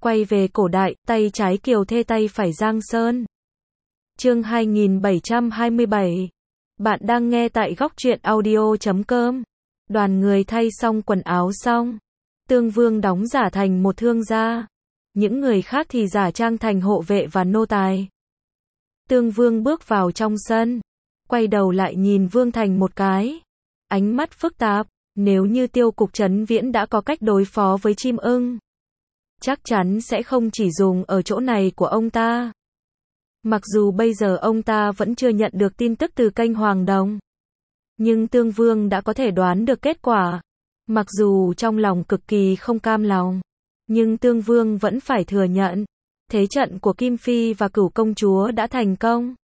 Quay về cổ đại, tay trái Kiều Thê tay phải Giang Sơn. Chương 2727. Bạn đang nghe tại góc truyện audio.com. Đoàn người thay xong quần áo xong, Tương Vương đóng giả thành một thương gia, những người khác thì giả trang thành hộ vệ và nô tài. Tương Vương bước vào trong sân, quay đầu lại nhìn Vương Thành một cái, ánh mắt phức tạp. Nếu như Tiêu Cục Trấn Viễn đã có cách đối phó với chim ưng, chắc chắn sẽ không chỉ dùng ở chỗ này của ông ta. Mặc dù bây giờ ông ta vẫn chưa nhận được tin tức từ kênh Hoàng Đồng, nhưng Tương Vương đã có thể đoán được kết quả. Mặc dù trong lòng cực kỳ không cam lòng, nhưng Tương Vương vẫn phải thừa nhận, thế trận của Kim Phi và Cửu Công Chúa đã thành công.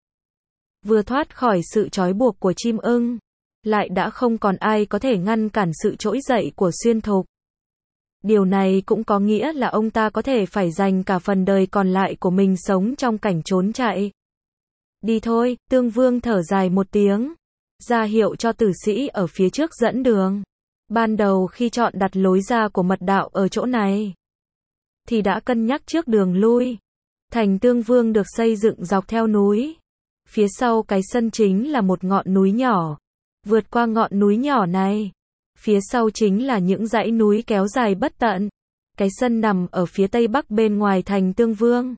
Vừa thoát khỏi sự trói buộc của chim ưng, lại đã không còn ai có thể ngăn cản sự trỗi dậy của Xuyên Thục. Điều này cũng có nghĩa là ông ta có thể phải dành cả phần đời còn lại của mình sống trong cảnh trốn chạy. Đi thôi, Tương Vương thở dài một tiếng, ra hiệu cho tử sĩ ở phía trước dẫn đường. Ban đầu khi chọn đặt lối ra của mật đạo ở chỗ này, thì đã cân nhắc trước đường lui. Thành Tương Vương được xây dựng dọc theo núi. Phía sau cái sân chính là một ngọn núi nhỏ. Vượt qua ngọn núi nhỏ này, phía sau chính là những dãy núi kéo dài bất tận. Cái sân nằm ở phía tây bắc bên ngoài thành Tương Vương.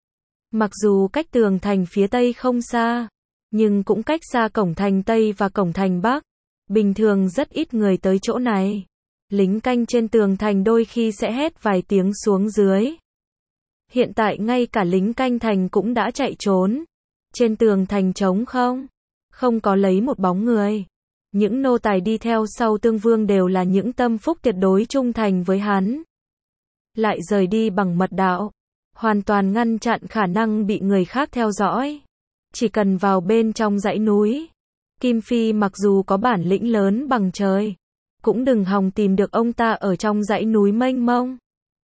Mặc dù cách tường thành phía tây không xa, nhưng cũng cách xa cổng thành Tây và cổng thành Bắc. Bình thường rất ít người tới chỗ này. Lính canh trên tường thành đôi khi sẽ hét vài tiếng xuống dưới. Hiện tại ngay cả lính canh thành cũng đã chạy trốn. Trên tường thành trống không, không có lấy một bóng người. Những nô tài đi theo sau Tương Vương đều là những tâm phúc tuyệt đối trung thành với hắn. Lại rời đi bằng mật đạo, hoàn toàn ngăn chặn khả năng bị người khác theo dõi. Chỉ cần vào bên trong dãy núi, Kim Phi mặc dù có bản lĩnh lớn bằng trời, cũng đừng hòng tìm được ông ta ở trong dãy núi mênh mông.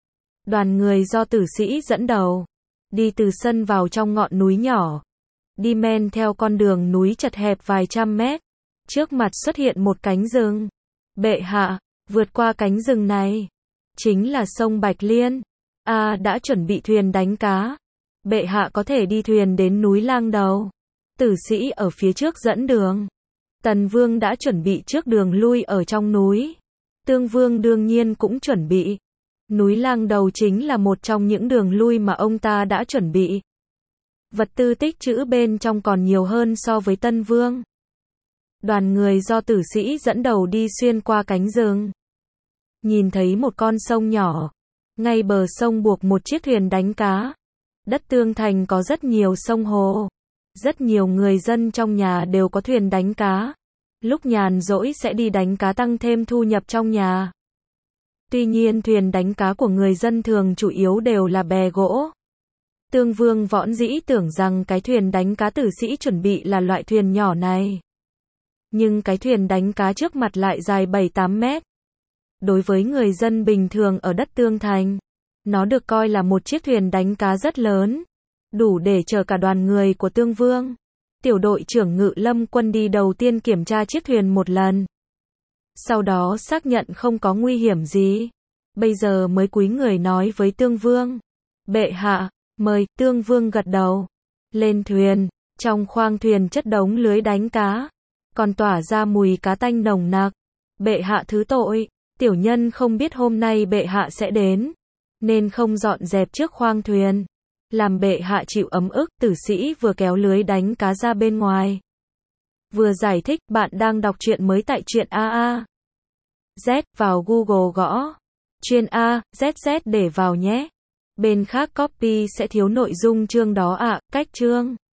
Đoàn người do tử sĩ dẫn đầu, đi từ sân vào trong ngọn núi nhỏ, đi men theo con đường núi chật hẹp vài trăm mét. Trước mặt xuất hiện một cánh rừng. Bệ hạ, vượt qua cánh rừng này, chính là sông Bạch Liên. Đã chuẩn bị thuyền đánh cá. Bệ hạ có thể đi thuyền đến núi Lang Đầu. Tử sĩ ở phía trước dẫn đường. Tần Vương đã chuẩn bị trước đường lui ở trong núi. Tương Vương đương nhiên cũng chuẩn bị. Núi Lang Đầu chính là một trong những đường lui mà ông ta đã chuẩn bị. Vật tư tích trữ bên trong còn nhiều hơn so với Tân Vương. Đoàn người do tử sĩ dẫn đầu đi xuyên qua cánh rừng. Nhìn thấy một con sông nhỏ. Ngay bờ sông buộc một chiếc thuyền đánh cá. Đất Tương Thành có rất nhiều sông hồ. Rất nhiều người dân trong nhà đều có thuyền đánh cá. Lúc nhàn rỗi sẽ đi đánh cá tăng thêm thu nhập trong nhà. Tuy nhiên thuyền đánh cá của người dân thường chủ yếu đều là bè gỗ. Tương Vương võn dĩ tưởng rằng cái thuyền đánh cá tử sĩ chuẩn bị là loại thuyền nhỏ này. Nhưng cái thuyền đánh cá trước mặt lại dài 7-8 mét. Đối với người dân bình thường ở đất Tương Thành, nó được coi là một chiếc thuyền đánh cá rất lớn, đủ để chở cả đoàn người của Tương Vương. Tiểu đội trưởng Ngự Lâm Quân đi đầu tiên kiểm tra chiếc thuyền một lần. Sau đó xác nhận không có nguy hiểm gì. Bây giờ mới cúi người nói với Tương Vương. Bệ hạ, mời. Tương Vương gật đầu. Lên thuyền, trong khoang thuyền chất đống lưới đánh cá, còn tỏa ra mùi cá tanh nồng nặc. Bệ hạ thứ tội, tiểu nhân không biết hôm nay bệ hạ sẽ đến, nên không dọn dẹp trước khoang thuyền. Làm bệ hạ chịu ấm ức. Tử sĩ vừa kéo lưới đánh cá ra bên ngoài, vừa giải thích. Bạn đang đọc truyện mới tại truyện Z. Vào Google gõ chuyên ZZ để vào nhé. Bên khác copy sẽ thiếu nội dung chương đó ạ. Cách chương